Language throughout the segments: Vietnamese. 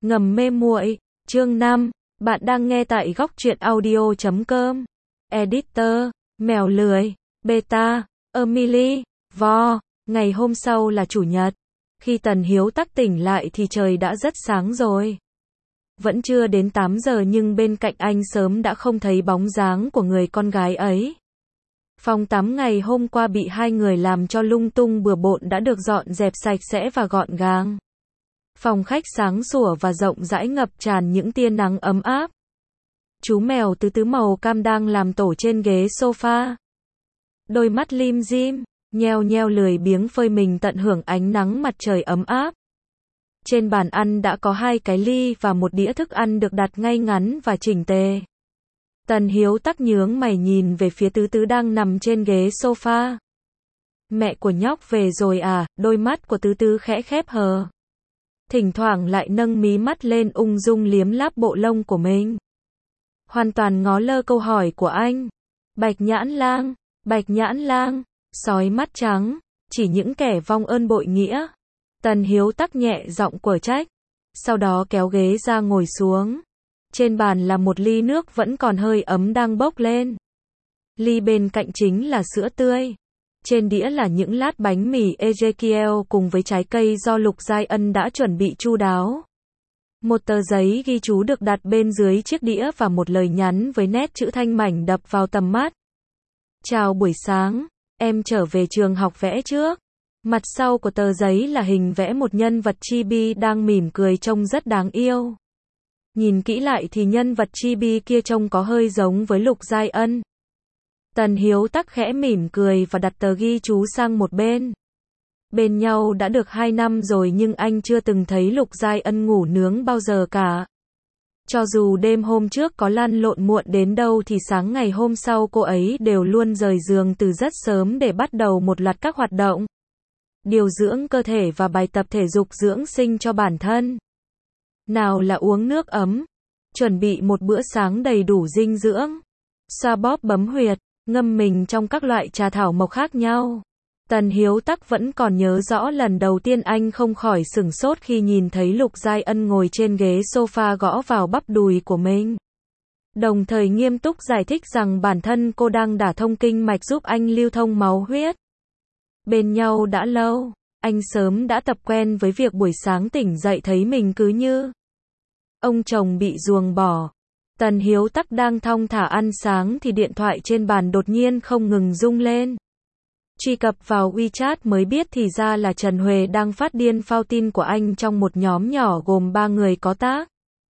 Ngầm mê muội, chương 5, bạn đang nghe tại góc truyện audio.com. Editor, mèo lười, beta, Emily, vo. Ngày hôm sau là chủ nhật. Khi Tần Hiếu Tắc tỉnh lại thì trời đã rất sáng rồi. Vẫn chưa đến 8 giờ nhưng bên cạnh anh sớm đã không thấy bóng dáng của người con gái ấy. Phòng tắm ngày hôm qua bị hai người làm cho lung tung bừa bộn đã được dọn dẹp sạch sẽ và gọn gàng. Phòng khách sáng sủa và rộng rãi ngập tràn những tia nắng ấm áp. Chú mèo tứ tứ màu cam đang làm tổ trên ghế sofa. Đôi mắt lim dim, nheo nheo lười biếng phơi mình tận hưởng ánh nắng mặt trời ấm áp. Trên bàn ăn đã có 2 cái ly và một đĩa thức ăn được đặt ngay ngắn và chỉnh tề. Tần Hiếu Tắc nhướng mày nhìn về phía tứ tứ đang nằm trên ghế sofa. Mẹ của nhóc về rồi à? Đôi mắt của tứ tứ khẽ khép hờ. Thỉnh thoảng lại nâng mí mắt lên ung dung liếm láp bộ lông của mình. Hoàn toàn ngó lơ câu hỏi của anh. Bạch nhãn lang, sói mắt trắng, chỉ những kẻ vong ơn bội nghĩa. Tần Hiếu Tắc nhẹ giọng quở trách. Sau đó kéo ghế ra ngồi xuống. Trên bàn là một ly nước vẫn còn hơi ấm đang bốc lên. Ly bên cạnh chính là sữa tươi. Trên đĩa là những lát bánh mì Ezekiel cùng với trái cây do Lục Giai Ân đã chuẩn bị chu đáo. Một tờ giấy ghi chú được đặt bên dưới chiếc đĩa và một lời nhắn với nét chữ thanh mảnh đập vào tầm mắt. Chào buổi sáng, em trở về trường học vẽ trước. Mặt sau của tờ giấy là hình vẽ một nhân vật chibi đang mỉm cười trông rất đáng yêu. Nhìn kỹ lại thì nhân vật chibi kia trông có hơi giống với Lục Giai Ân. Tần Hiếu Tắc khẽ mỉm cười và đặt tờ ghi chú sang một bên. Bên nhau đã được 2 năm rồi nhưng anh chưa từng thấy Lục Giai Ân ngủ nướng bao giờ cả. Cho dù đêm hôm trước có lăn lộn muộn đến đâu thì sáng ngày hôm sau cô ấy đều luôn rời giường từ rất sớm để bắt đầu một loạt các hoạt động. Điều dưỡng cơ thể và bài tập thể dục dưỡng sinh cho bản thân. Nào là uống nước ấm, chuẩn bị một bữa sáng đầy đủ dinh dưỡng, xoa bóp bấm huyệt, ngâm mình trong các loại trà thảo mộc khác nhau. Tần Hiếu Tắc vẫn còn nhớ rõ lần đầu tiên anh không khỏi sửng sốt khi nhìn thấy Lục Giai Ân ngồi trên ghế sofa gõ vào bắp đùi của mình. Đồng thời nghiêm túc giải thích rằng bản thân cô đang đả thông kinh mạch giúp anh lưu thông máu huyết. Bên nhau đã lâu, anh sớm đã tập quen với việc buổi sáng tỉnh dậy thấy mình cứ như ông chồng bị ruồng bỏ. Tần Hiếu Tắc đang thong thả ăn sáng thì điện thoại trên bàn đột nhiên không ngừng rung lên. Truy cập vào WeChat mới biết thì ra là Trần Huệ đang phát điên phao tin của anh trong một nhóm nhỏ gồm 3 người có tác.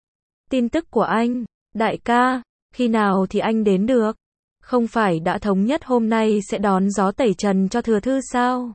Tin tức của anh, đại ca, khi nào thì anh đến được? Không phải đã thống nhất hôm nay sẽ đón gió tẩy trần cho Thừa Thư sao?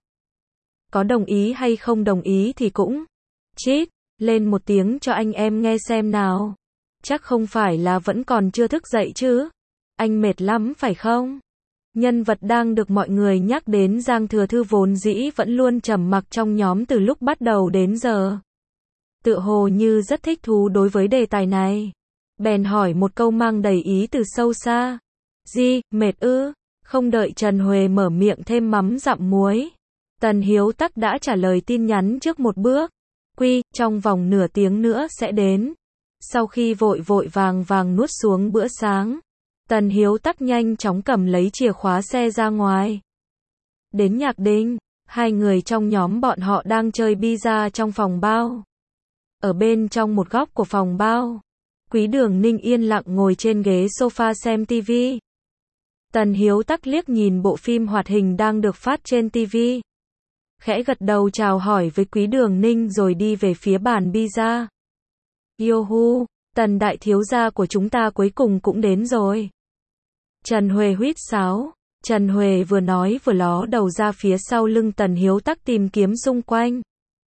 Có đồng ý hay không đồng ý thì cũng chít lên một tiếng cho anh em nghe xem nào. Chắc không phải là vẫn còn chưa thức dậy chứ? Anh mệt lắm phải không? Nhân vật đang được mọi người nhắc đến Giang Thừa Thư vốn dĩ vẫn luôn trầm mặc trong nhóm từ lúc bắt đầu đến giờ. Tựa hồ như rất thích thú đối với đề tài này. Bèn hỏi một câu mang đầy ý từ sâu xa. Gì, mệt ư? Không đợi Trần Huệ mở miệng thêm mắm dặm muối. Tần Hiếu Tắc đã trả lời tin nhắn trước một bước. Trong vòng nửa tiếng nữa sẽ đến. Sau khi vội vàng nuốt xuống bữa sáng, Tần Hiếu Tắc nhanh chóng cầm lấy chìa khóa xe ra ngoài. Đến Nhạc Đình, 2 người trong nhóm bọn họ đang chơi pizza trong phòng bao. Ở bên trong một góc của phòng bao, Quý Đường Ninh yên lặng ngồi trên ghế sofa xem TV. Tần Hiếu Tắc liếc nhìn bộ phim hoạt hình đang được phát trên TV. Khẽ gật đầu chào hỏi với Quý Đường Ninh rồi đi về phía bàn pizza. Yohu, Tần đại thiếu gia của chúng ta cuối cùng cũng đến rồi. Trần Huệ huýt sáo. Trần Huệ vừa nói vừa ló đầu ra phía sau lưng Tần Hiếu Tắc tìm kiếm xung quanh.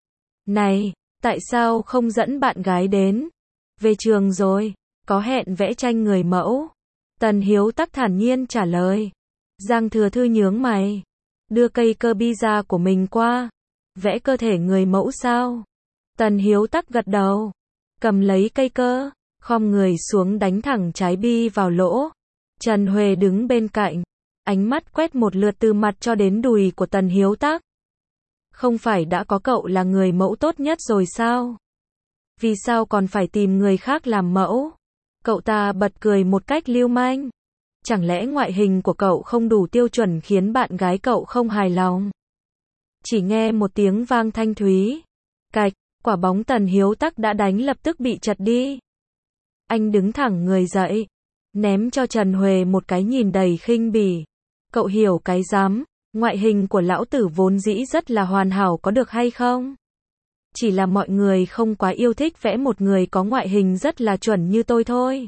Này, tại sao không dẫn bạn gái đến? Về trường rồi, có hẹn vẽ tranh người mẫu. Tần Hiếu Tắc thản nhiên trả lời. Giang Thừa Thư nhướng mày. Đưa cây cơ pizza của mình qua. Vẽ cơ thể người mẫu sao? Tần Hiếu Tắc gật đầu. Cầm lấy cây cơ, khom người xuống đánh thẳng trái bi vào lỗ. Trần Huệ đứng bên cạnh, ánh mắt quét một lượt từ mặt cho đến đùi của Tần Hiếu Tắc. Không phải đã có cậu là người mẫu tốt nhất rồi sao? Vì sao còn phải tìm người khác làm mẫu? Cậu ta bật cười một cách lưu manh. Chẳng lẽ ngoại hình của cậu không đủ tiêu chuẩn khiến bạn gái cậu không hài lòng? Chỉ nghe một tiếng vang thanh thúy. Cạch, quả bóng Tần Hiếu Tắc đã đánh lập tức bị trật đi. Anh đứng thẳng người dậy, ném cho Trần Huệ một cái nhìn đầy khinh bỉ. Cậu hiểu cái dám, ngoại hình của lão tử vốn dĩ rất là hoàn hảo có được hay không? Chỉ là mọi người không quá yêu thích vẽ một người có ngoại hình rất là chuẩn như tôi thôi.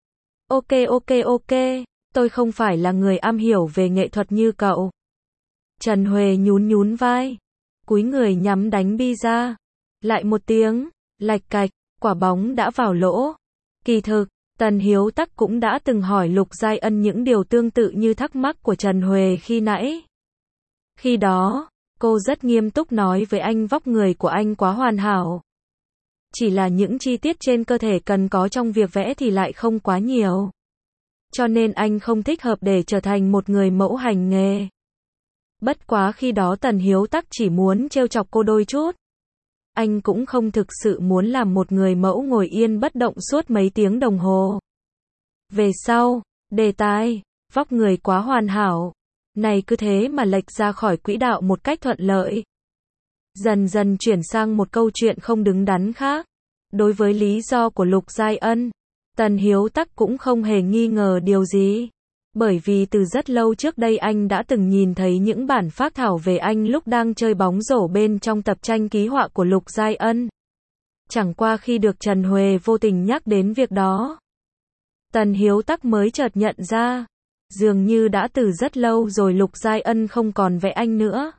Ok, tôi không phải là người am hiểu về nghệ thuật như cậu. Trần Huệ nhún vai, cúi người nhắm đánh bi ra. Lại một tiếng, lạch cạch, quả bóng đã vào lỗ. Kỳ thực, Tần Hiếu Tắc cũng đã từng hỏi Lục Giai Ân những điều tương tự như thắc mắc của Trần Huệ khi nãy. Khi đó, cô rất nghiêm túc nói với anh vóc người của anh quá hoàn hảo. Chỉ là những chi tiết trên cơ thể cần có trong việc vẽ thì lại không quá nhiều. Cho nên anh không thích hợp để trở thành một người mẫu hành nghề. Bất quá khi đó Tần Hiếu Tắc chỉ muốn trêu chọc cô đôi chút. Anh cũng không thực sự muốn làm một người mẫu ngồi yên bất động suốt mấy tiếng đồng hồ. Về sau, đề tài, vóc người quá hoàn hảo. Này cứ thế mà lệch ra khỏi quỹ đạo một cách thuận lợi. Dần dần chuyển sang một câu chuyện không đứng đắn khác. Đối với lý do của Lục Giai Ân, Tần Hiếu Tắc cũng không hề nghi ngờ điều gì. Bởi vì từ rất lâu trước đây anh đã từng nhìn thấy những bản phác thảo về anh lúc đang chơi bóng rổ bên trong tập tranh ký họa của Lục Giai Ân. Chẳng qua khi được Trần Huệ vô tình nhắc đến việc đó, Tần Hiếu Tắc mới chợt nhận ra, dường như đã từ rất lâu rồi Lục Giai Ân không còn vẽ anh nữa.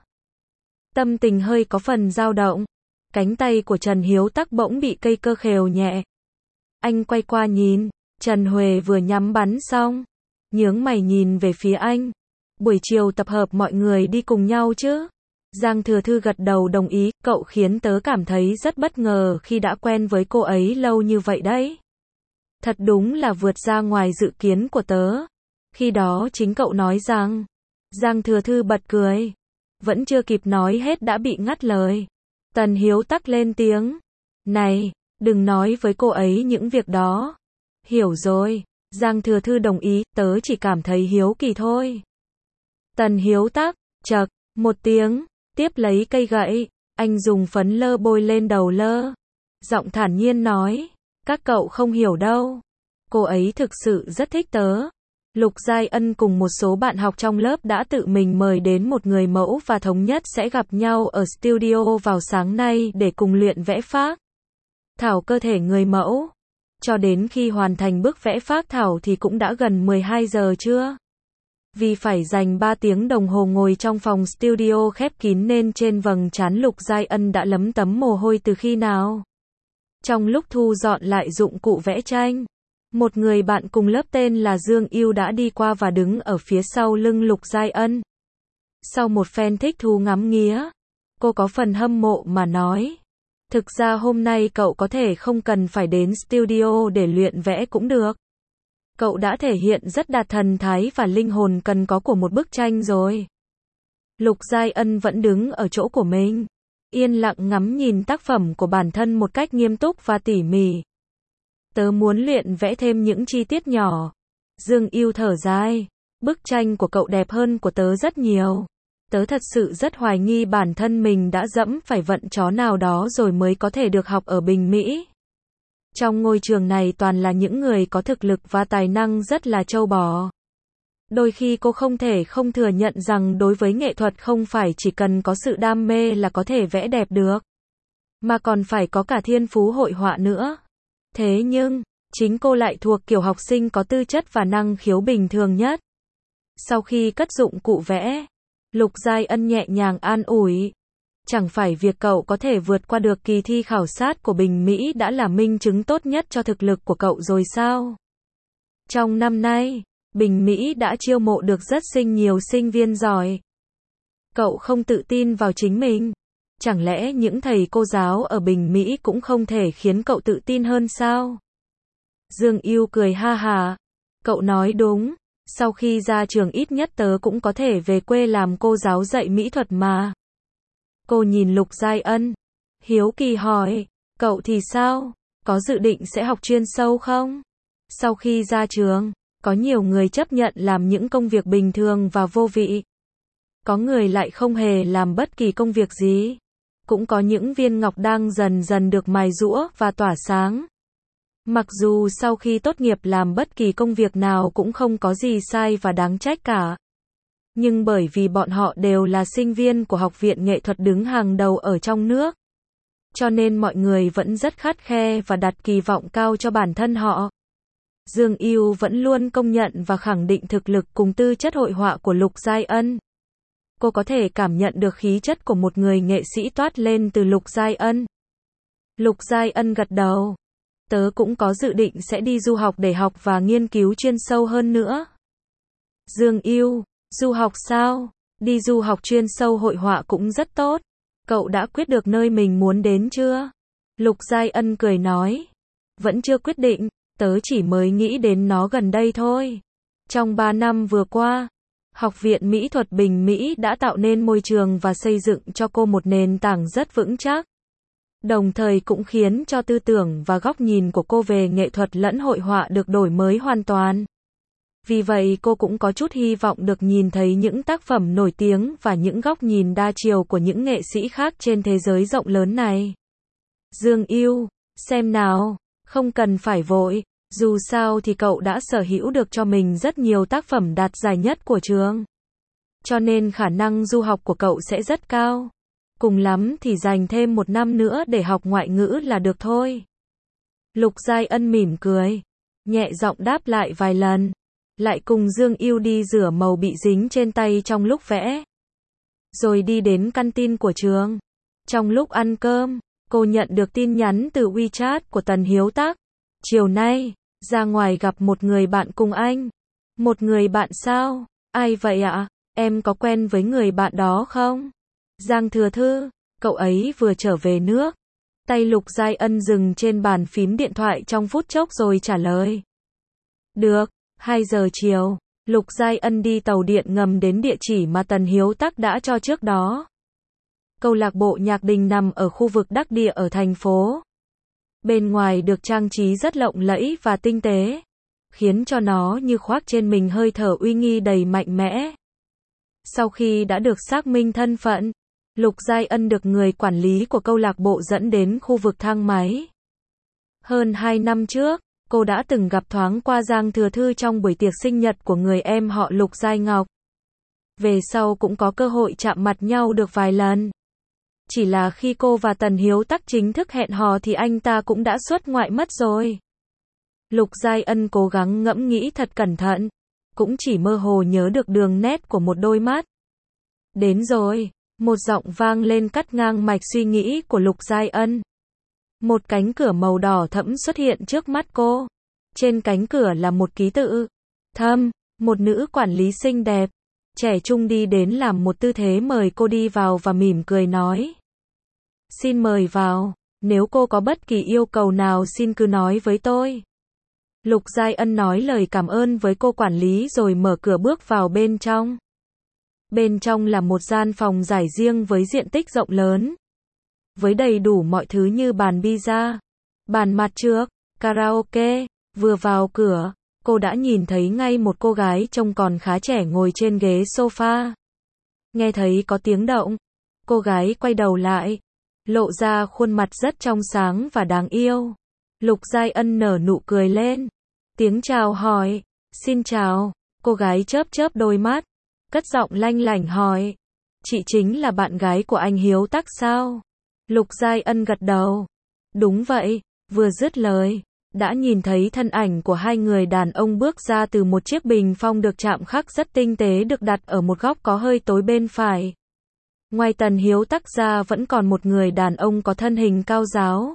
Tâm tình hơi có phần dao động, cánh tay của Trần Hiếu Tắc bỗng bị cây cơ khều nhẹ. Anh quay qua nhìn, Trần Huệ vừa nhắm bắn xong, nhướng mày nhìn về phía anh. Buổi chiều tập hợp mọi người đi cùng nhau chứ? Giang Thừa Thư gật đầu đồng ý, cậu khiến tớ cảm thấy rất bất ngờ khi đã quen với cô ấy lâu như vậy đấy. Thật đúng là vượt ra ngoài dự kiến của tớ. Khi đó chính cậu nói rằng, Giang Thừa Thư bật cười. Vẫn chưa kịp nói hết đã bị ngắt lời. Tần Hiếu Tắc lên tiếng. Này, đừng nói với cô ấy những việc đó. Hiểu rồi. Giang Thừa Thư đồng ý, tớ chỉ cảm thấy hiếu kỳ thôi. Tần Hiếu Tắc, chậc, một tiếng, tiếp lấy cây gậy, anh dùng phấn lơ bôi lên đầu lơ. Giọng thản nhiên nói, các cậu không hiểu đâu. Cô ấy thực sự rất thích tớ. Lục Giai Ân cùng một số bạn học trong lớp đã tự mình mời đến một người mẫu và thống nhất sẽ gặp nhau ở studio vào sáng nay để cùng luyện vẽ phác thảo cơ thể người mẫu. Cho đến khi hoàn thành bức vẽ phác thảo thì cũng đã gần 12 giờ trưa. Vì phải dành 3 tiếng đồng hồ ngồi trong phòng studio khép kín nên trên vầng trán Lục Giai Ân đã lấm tấm mồ hôi từ khi nào. Trong lúc thu dọn lại dụng cụ vẽ tranh, một người bạn cùng lớp tên là Dương Yêu đã đi qua và đứng ở phía sau lưng Lục Giai Ân. Sau một phen thích thú ngắm nghía, cô có phần hâm mộ mà nói. Thực ra hôm nay cậu có thể không cần phải đến studio để luyện vẽ cũng được. Cậu đã thể hiện rất đạt thần thái và linh hồn cần có của một bức tranh rồi. Lục Giai Ân vẫn đứng ở chỗ của mình, yên lặng ngắm nhìn tác phẩm của bản thân một cách nghiêm túc và tỉ mỉ. Tớ muốn luyện vẽ thêm những chi tiết nhỏ. Dương Yêu thở dài. Bức tranh của cậu đẹp hơn của tớ rất nhiều. Tớ thật sự rất hoài nghi bản thân mình đã dẫm phải vận chó nào đó rồi mới có thể được học ở Bình Mỹ. Trong ngôi trường này toàn là những người có thực lực và tài năng rất là trâu bò. Đôi khi cô không thể không thừa nhận rằng đối với nghệ thuật không phải chỉ cần có sự đam mê là có thể vẽ đẹp được, mà còn phải có cả thiên phú hội họa nữa. Thế nhưng, chính cô lại thuộc kiểu học sinh có tư chất và năng khiếu bình thường nhất. Sau khi cất dụng cụ vẽ, Lục Giai Ân nhẹ nhàng an ủi. Chẳng phải việc cậu có thể vượt qua được kỳ thi khảo sát của Bình Mỹ đã là minh chứng tốt nhất cho thực lực của cậu rồi sao? Trong năm nay, Bình Mỹ đã chiêu mộ được rất nhiều sinh viên giỏi. Cậu không tự tin vào chính mình. Chẳng lẽ những thầy cô giáo ở Bình Mỹ cũng không thể khiến cậu tự tin hơn sao? Dương Yêu cười ha hà. Cậu nói đúng. Sau khi ra trường ít nhất tớ cũng có thể về quê làm cô giáo dạy mỹ thuật mà. Cô nhìn Lục Giai Ân, hiếu kỳ hỏi, Cậu thì sao? Có dự định sẽ học chuyên sâu không? Sau khi ra trường, có nhiều người chấp nhận làm những công việc bình thường và vô vị. Có người lại không hề làm bất kỳ công việc gì. Cũng có những viên ngọc đang dần dần được mài giũa và tỏa sáng. Mặc dù sau khi tốt nghiệp làm bất kỳ công việc nào cũng không có gì sai và đáng trách cả. Nhưng bởi vì bọn họ đều là sinh viên của học viện nghệ thuật đứng hàng đầu ở trong nước. Cho nên mọi người vẫn rất khắt khe và đặt kỳ vọng cao cho bản thân họ. Dương Ưu vẫn luôn công nhận và khẳng định thực lực cùng tư chất hội họa của Lục Giai Ân. Cô có thể cảm nhận được khí chất của một người nghệ sĩ toát lên từ Lục Giai Ân. Lục Giai Ân gật đầu. Tớ cũng có dự định sẽ đi du học để học và nghiên cứu chuyên sâu hơn nữa. Dương Ưu, du học sao? Đi du học chuyên sâu hội họa cũng rất tốt. Cậu đã quyết được nơi mình muốn đến chưa? Lục Giai Ân cười nói. Vẫn chưa quyết định, tớ chỉ mới nghĩ đến nó gần đây thôi. Trong 3 năm vừa qua, Học viện Mỹ thuật Bình Mỹ đã tạo nên môi trường và xây dựng cho cô một nền tảng rất vững chắc. Đồng thời cũng khiến cho tư tưởng và góc nhìn của cô về nghệ thuật lẫn hội họa được đổi mới hoàn toàn. Vì vậy cô cũng có chút hy vọng được nhìn thấy những tác phẩm nổi tiếng và những góc nhìn đa chiều của những nghệ sĩ khác trên thế giới rộng lớn này. Dương Ưu, xem nào, không cần phải vội, dù sao thì cậu đã sở hữu được cho mình rất nhiều tác phẩm đạt giải nhất của trường. Cho nên khả năng du học của cậu sẽ rất cao. Cùng lắm thì dành thêm 1 năm nữa để học ngoại ngữ là được thôi. Lục Giai Ân mỉm cười, nhẹ giọng đáp lại vài lần, lại cùng Dương Ưu đi rửa màu bị dính trên tay trong lúc vẽ. Rồi đi đến canteen của trường. Trong lúc ăn cơm, cô nhận được tin nhắn từ WeChat của Tần Hiếu Tắc. Chiều nay, ra ngoài gặp một người bạn cùng anh. Một người bạn sao? Ai vậy ạ? Em có quen với người bạn đó không? Giang Thừa Thư, cậu ấy vừa trở về nước. Tay Lục Giai Ân dừng trên bàn phím điện thoại trong phút chốc rồi trả lời. Được, 2 giờ chiều, Lục Giai Ân đi tàu điện ngầm đến địa chỉ mà Tần Hiếu Tắc đã cho trước đó. Câu lạc bộ nhạc đình nằm ở khu vực đắc địa ở thành phố. Bên ngoài được trang trí rất lộng lẫy và tinh tế, khiến cho nó như khoác trên mình hơi thở uy nghi đầy mạnh mẽ. Sau khi đã được xác minh thân phận, Lục Giai Ân được người quản lý của câu lạc bộ dẫn đến khu vực thang máy. Hơn 2 năm trước, cô đã từng gặp thoáng qua Giang Thừa Thư trong buổi tiệc sinh nhật của người em họ Lục Giai Ngọc. Về sau cũng có cơ hội chạm mặt nhau được vài lần. Chỉ là khi cô và Tần Hiếu Tắc chính thức hẹn hò thì anh ta cũng đã xuất ngoại mất rồi. Lục Giai Ân cố gắng ngẫm nghĩ thật cẩn thận, cũng chỉ mơ hồ nhớ được đường nét của một đôi mắt. Đến rồi, một giọng vang lên cắt ngang mạch suy nghĩ của Lục Giai Ân. Một cánh cửa màu đỏ thẫm xuất hiện trước mắt cô. Trên cánh cửa là một ký tự. Thâm, một nữ quản lý xinh đẹp, trẻ trung đi đến làm một tư thế mời cô đi vào và mỉm cười nói. Xin mời vào, nếu cô có bất kỳ yêu cầu nào xin cứ nói với tôi. Lục Giai Ân nói lời cảm ơn với cô quản lý rồi mở cửa bước vào bên trong. Bên trong là một gian phòng giải riêng với diện tích rộng lớn, với đầy đủ mọi thứ như bàn pizza, bàn mặt trược, karaoke. Vừa vào cửa, cô đã nhìn thấy ngay một cô gái trông còn khá trẻ ngồi trên ghế sofa. Nghe thấy có tiếng động, cô gái quay đầu lại, lộ ra khuôn mặt rất trong sáng và đáng yêu. Lục Giai Ân nở nụ cười lên, tiếng chào hỏi, xin chào. Cô gái chớp chớp đôi mắt, cất giọng lanh lảnh hỏi, chị chính là bạn gái của anh Hiếu Tắc sao? Lục Giai Ân gật đầu, đúng vậy. Vừa dứt lời, đã nhìn thấy thân ảnh của 2 người đàn ông bước ra từ một chiếc bình phong được chạm khắc rất tinh tế được đặt ở một góc có hơi tối bên phải. Ngoài Tần Hiếu Tắc ra vẫn còn một người đàn ông có thân hình cao ráo,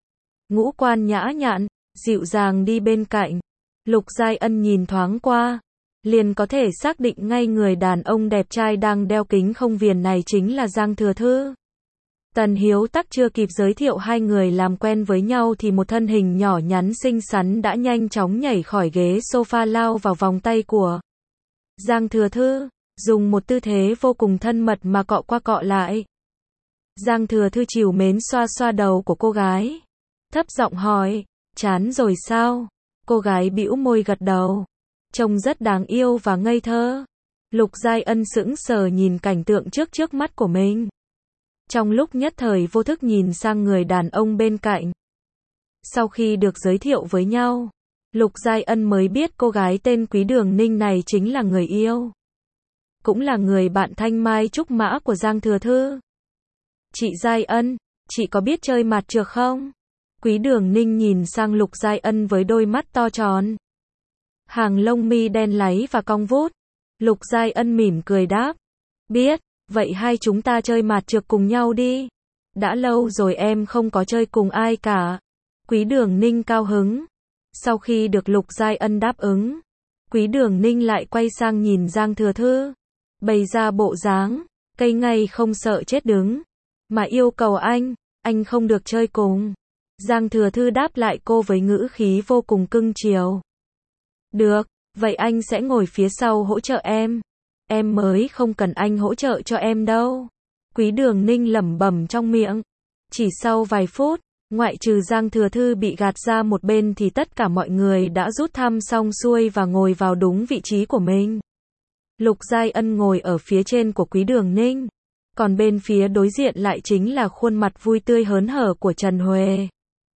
ngũ quan nhã nhặn, dịu dàng đi bên cạnh. Lục Giai Ân nhìn thoáng qua, liền có thể xác định ngay người đàn ông đẹp trai đang đeo kính không viền này chính là Giang Thừa Thư. Tần Hiếu Tắc chưa kịp giới thiệu 2 người làm quen với nhau thì một thân hình nhỏ nhắn xinh xắn đã nhanh chóng nhảy khỏi ghế sofa lao vào vòng tay của Giang Thừa Thư, dùng một tư thế vô cùng thân mật mà cọ qua cọ lại. Giang Thừa Thư trìu mến xoa xoa đầu của cô gái, thấp giọng hỏi, chán rồi sao? Cô gái bĩu môi gật đầu. Trông rất đáng yêu và ngây thơ. Lục Giai Ân sững sờ nhìn cảnh tượng trước mắt của mình. Trong lúc nhất thời vô thức nhìn sang người đàn ông bên cạnh. Sau khi được giới thiệu với nhau, Lục Giai Ân mới biết cô gái tên Quý Đường Ninh này chính là người yêu. Cũng là người bạn thanh mai trúc mã của Giang Thừa Thư. Chị Giai Ân, chị có biết chơi mặt trược không? Quý Đường Ninh nhìn sang Lục Giai Ân với đôi mắt to tròn. Hàng lông mi đen láy và cong vút. Lục Giai Ân mỉm cười đáp. Biết, vậy hai chúng ta chơi mặt trược cùng nhau đi. Đã lâu rồi em không có chơi cùng ai cả. Quý Đường Ninh cao hứng. Sau khi được Lục Giai Ân đáp ứng, Quý Đường Ninh lại quay sang nhìn Giang Thừa Thư. Bày ra bộ dáng, cây ngay không sợ chết đứng. Mà yêu cầu anh không được chơi cùng. Giang Thừa Thư đáp lại cô với ngữ khí vô cùng cưng chiều. Được, vậy anh sẽ ngồi phía sau hỗ trợ em. Em mới không cần anh hỗ trợ cho em đâu. Quý Đường Ninh lẩm bẩm trong miệng. Chỉ sau vài phút, ngoại trừ Giang Thừa Thư bị gạt ra một bên thì tất cả mọi người đã rút thăm xong xuôi và ngồi vào đúng vị trí của mình. Lục Giai Ân ngồi ở phía trên của Quý Đường Ninh. Còn bên phía đối diện lại chính là khuôn mặt vui tươi hớn hở của Trần Huệ.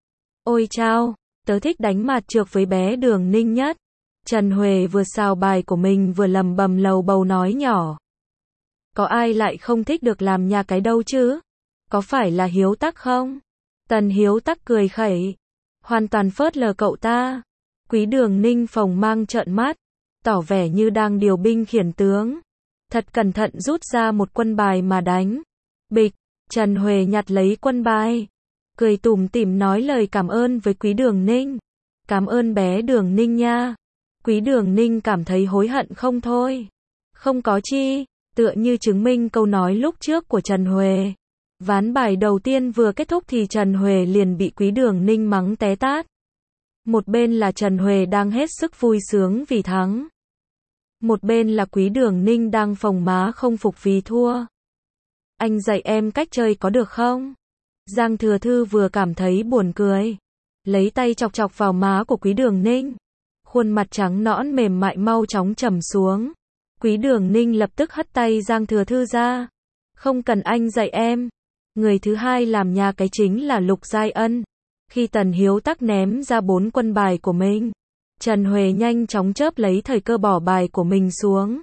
Ôi chao, tớ thích đánh mặt trược với bé Đường Ninh nhất. Trần Huệ vừa xào bài của mình vừa lầm bầm lầu bầu nói nhỏ. Có ai lại không thích được làm nhà cái đâu chứ? Có phải là Hiếu Tắc không? Tần Hiếu Tắc cười khẩy. Hoàn toàn phớt lờ cậu ta. Quý Đường Ninh phồng mang trợn mắt. Tỏ vẻ như đang điều binh khiển tướng. Thật cẩn thận rút ra một quân bài mà đánh. Bịch, Trần Huệ nhặt lấy quân bài. Cười tủm tỉm nói lời cảm ơn với Quý Đường Ninh. Cảm ơn bé Đường Ninh nha. Quý Đường Ninh cảm thấy hối hận không thôi. Không có chi, tựa như chứng minh câu nói lúc trước của Trần Huệ. Ván bài đầu tiên vừa kết thúc thì Trần Huệ liền bị Quý Đường Ninh mắng té tát. Một bên là Trần Huệ đang hết sức vui sướng vì thắng. Một bên là Quý Đường Ninh đang phồng má không phục vì thua. Anh dạy em cách chơi có được không? Giang Thừa Thư vừa cảm thấy buồn cười. Lấy tay chọc chọc vào má của Quý Đường Ninh. Khuôn mặt trắng nõn mềm mại mau chóng trầm xuống. Quý Đường Ninh lập tức hất tay Giang Thừa Thư ra. Không cần anh dạy em. Người thứ hai làm nhà cái chính là Lục Giai Ân. Khi Tần Hiếu Tắc ném ra 4 quân bài của mình, Trần Huệ nhanh chóng chớp lấy thời cơ bỏ bài của mình xuống.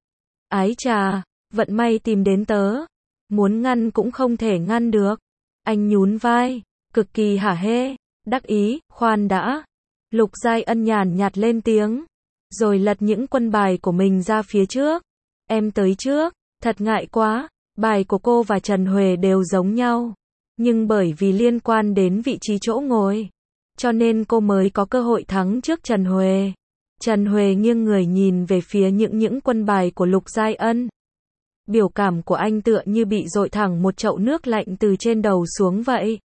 Ái chà, vận may tìm đến tớ. Muốn ngăn cũng không thể ngăn được. Anh nhún vai, cực kỳ hả hê, đắc ý, khoan đã. Lục Giai Ân nhàn nhạt lên tiếng, rồi lật những quân bài của mình ra phía trước. Em tới trước, thật ngại quá, bài của cô và Trần Huệ đều giống nhau. Nhưng bởi vì liên quan đến vị trí chỗ ngồi, cho nên cô mới có cơ hội thắng trước Trần Huệ. Trần Huệ nghiêng người nhìn về phía những quân bài của Lục Giai Ân. Biểu cảm của anh tựa như bị dội thẳng một chậu nước lạnh từ trên đầu xuống vậy.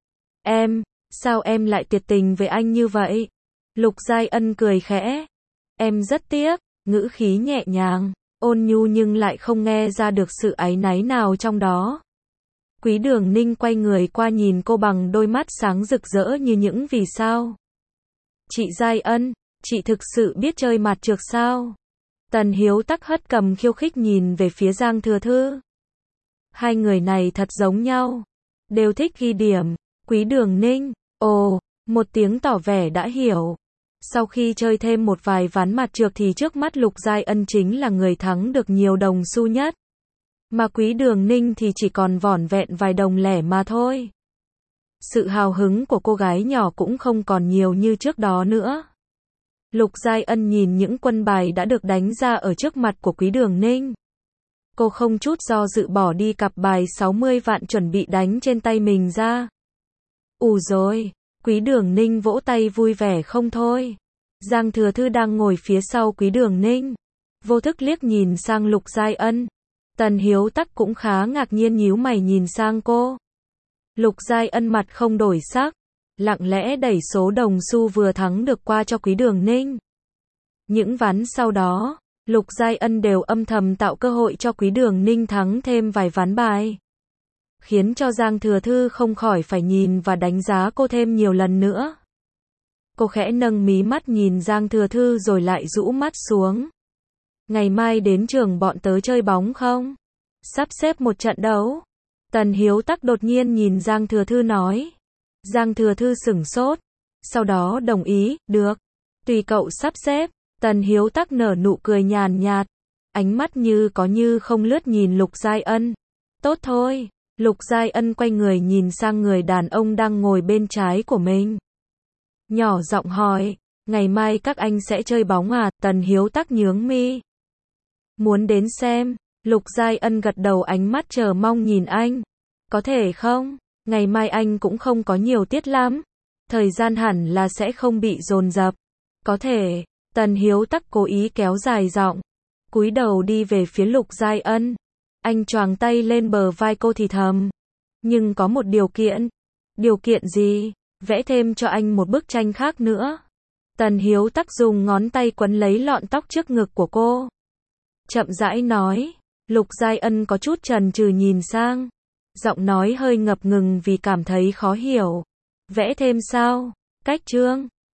Sao em lại tuyệt tình với anh như vậy? Lục Giai Ân cười khẽ. Em rất tiếc, ngữ khí nhẹ nhàng, ôn nhu nhưng lại không nghe ra được sự áy náy nào trong đó. Quý Đường Ninh quay người qua nhìn cô bằng đôi mắt sáng rực rỡ như những vì sao. Chị Giai Ân, chị thực sự biết chơi mặt trược sao? Tần Hiếu Tắc hất cầm khiêu khích nhìn về phía Giang Thừa Thư. Hai người này thật giống nhau. Đều thích ghi điểm. Quý Đường Ninh, ồ, một tiếng tỏ vẻ đã hiểu. Sau khi chơi thêm một vài ván mặt trược thì trước mắt Lục Giai Ân chính là người thắng được nhiều đồng xu nhất. Mà Quý Đường Ninh thì chỉ còn vỏn vẹn vài đồng lẻ mà thôi. Sự hào hứng của cô gái nhỏ cũng không còn nhiều như trước đó nữa. Lục Giai Ân nhìn những quân bài đã được đánh ra ở trước mặt của Quý Đường Ninh. Cô không chút do dự bỏ đi cặp bài 60 vạn chuẩn bị đánh trên tay mình ra. Rồi, Quý Đường Ninh vỗ tay vui vẻ không thôi. Giang Thừa Thư đang ngồi phía sau Quý Đường Ninh, vô thức liếc nhìn sang Lục Giai Ân. Tần Hiếu Tắc cũng khá ngạc nhiên nhíu mày nhìn sang cô. Lục Giai Ân mặt không đổi sắc, lặng lẽ đẩy số đồng xu vừa thắng được qua cho Quý Đường Ninh. Những ván sau đó, Lục Giai Ân đều âm thầm tạo cơ hội cho Quý Đường Ninh thắng thêm vài ván bài. khiến cho Giang Thừa Thư không khỏi phải nhìn và đánh giá cô thêm nhiều lần nữa. Cô khẽ nâng mí mắt nhìn Giang Thừa Thư rồi lại rũ mắt xuống. Ngày mai đến trường bọn tớ chơi bóng không? Sắp xếp một trận đấu. Tần Hiếu Tắc đột nhiên nhìn Giang Thừa Thư nói. Giang Thừa Thư sửng sốt. Sau đó đồng ý, được. Tùy cậu sắp xếp. Tần Hiếu Tắc nở nụ cười nhàn nhạt. Ánh mắt như có như không lướt nhìn Lục Giai Ân. Tốt thôi. Lục Giai Ân quay người nhìn sang người đàn ông đang ngồi bên trái của mình. Nhỏ giọng hỏi. Ngày mai các anh sẽ chơi bóng à? Tần Hiếu Tắc nhướng mi. Muốn đến xem. Lục Giai Ân gật đầu, ánh mắt chờ mong nhìn anh. Có thể không? Ngày mai anh cũng không có nhiều tiết lắm. Thời gian hẳn là sẽ không bị dồn dập. Có thể. Tần Hiếu Tắc cố ý kéo dài giọng. Cúi đầu đi về phía Lục Giai Ân. Anh choàng tay lên bờ vai cô thì thầm. Nhưng có một điều kiện. Điều kiện gì? Vẽ thêm cho anh một bức tranh khác nữa. Tần Hiếu Tắc dùng ngón tay quấn lấy lọn tóc trước ngực của cô. Chậm rãi nói. Lục Giai Ân có chút chần chừ nhìn sang. Giọng nói hơi ngập ngừng vì cảm thấy khó hiểu. Vẽ thêm sao? Cách chương.